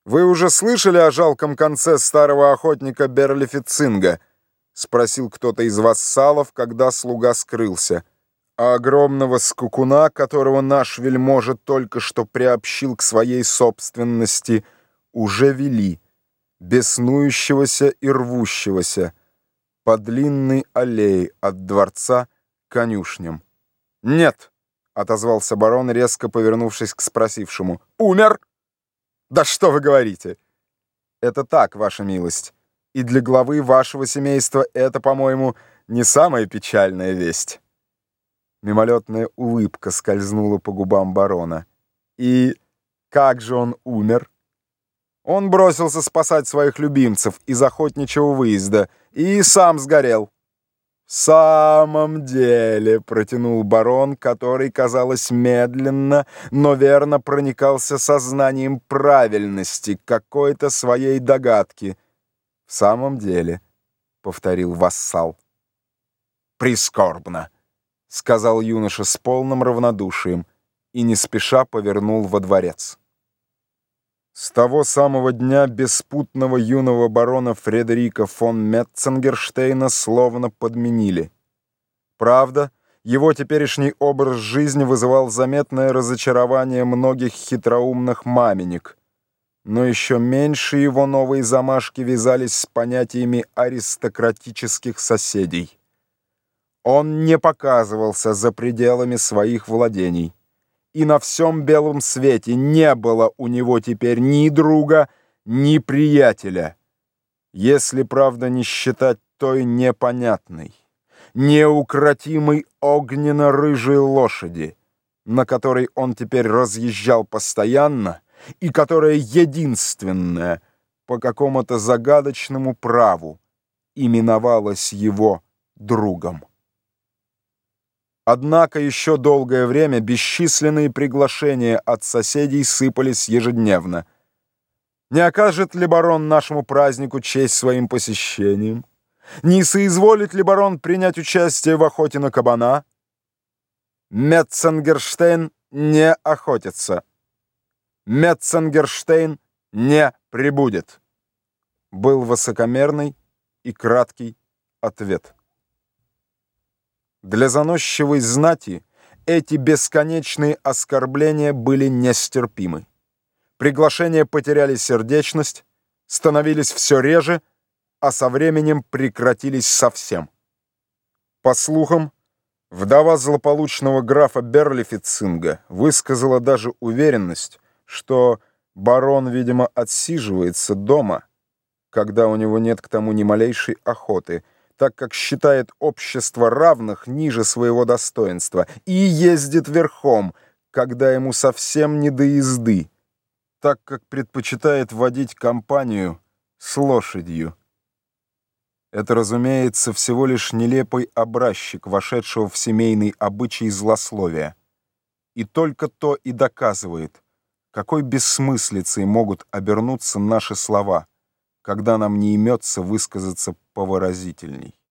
«Вы уже слышали о жалком конце старого охотника Берлифицинга?» — спросил кто-то из вассалов, когда слуга скрылся. «А огромного скакуна, которого наш вельможа только что приобщил к своей собственности, уже вели, беснующегося и рвущегося, по длинной аллее от дворца к конюшням». «Нет», — отозвался барон, резко повернувшись к спросившему. «Умер?» «Да что вы говорите?» «Это так, ваша милость. И для главы вашего семейства это, по-моему, не самая печальная весть». Мимолетная улыбка скользнула по губам барона. «И как же он умер?» «Он бросился спасать своих любимцев из охотничьего выезда и сам сгорел». «В самом деле», — протянул барон, который, казалось, медленно, но верно проникался сознанием правильности какой-то своей догадки. «В самом деле», — повторил вассал. «Прискорбно», — сказал юноша с полным равнодушием и не спеша повернул во дворец. С того самого дня беспутного юного барона Фредерика фон Метценгерштейна словно подменили. Правда, его теперешний образ жизни вызывал заметное разочарование многих хитроумных маменек, но еще меньше его новые замашки вязались с понятиями аристократических соседей. Он не показывался за пределами своих владений. И на всем белом свете не было у него теперь ни друга, ни приятеля, если, правда, не считать той непонятной, неукротимой огненно-рыжей лошади, на которой он теперь разъезжал постоянно и которая единственная по какому-то загадочному праву именовалась его другом. Однако еще долгое время бесчисленные приглашения от соседей сыпались ежедневно. Не окажет ли барон нашему празднику честь своим посещением? Не соизволит ли барон принять участие в охоте на кабана? Метценгерштейн не охотится. Метценгерштейн не прибудет. Был высокомерный и краткий ответ. Для заносчивой знати эти бесконечные оскорбления были нестерпимы. Приглашения потеряли сердечность, становились все реже, а со временем прекратились совсем. По слухам, вдова злополучного графа Берлифицинга высказала даже уверенность, что барон, видимо, отсиживается дома, когда у него нет к тому ни малейшей охоты, так как считает общество равных ниже своего достоинства, и ездит верхом, когда ему совсем не до езды, так как предпочитает водить компанию с лошадью. Это, разумеется, всего лишь нелепый образчик, вошедшего в семейный обычай злословия. И только то и доказывает, какой бессмыслицей могут обернуться наши слова, когда нам не имется высказаться повыразительней.